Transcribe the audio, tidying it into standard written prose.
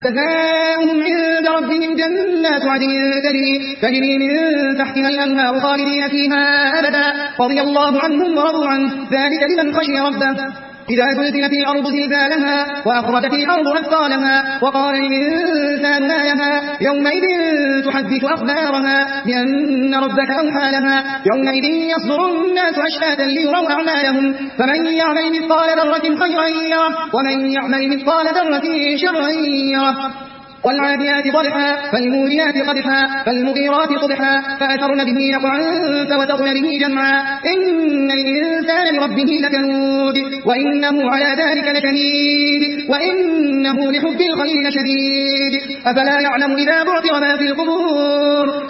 جزاؤهم عند ربهم جنات عدن تجري من تحتها الأنهار خالدين فيها أبدا رضي الله عنهم ورضوا عنه ذلك لمن خشي ربه. إذا زلزلت الأرض زلزالها وأخرجت الأرض أثقالها وقال الإنسان ما لها يومئذ تحدث أخبارها بأن ربك أوحى لها يومئذ يصدر الناس أشتاتا ليروا أعمالهم فمن يعمل مثقال ذرة خيرا يره ومن يعمل مثقال ذرة شرا يره. والعاديات ضبحا فالموريات قدحا فالمغيرات صبحا فأثرن به نقعا فوسطن به جمعا إن الإنسان لربه لكنود وإنه على ذلك لشهيد وإنه لحب الخير لشديد أفلا يعلم إذا بعثر ما في القبور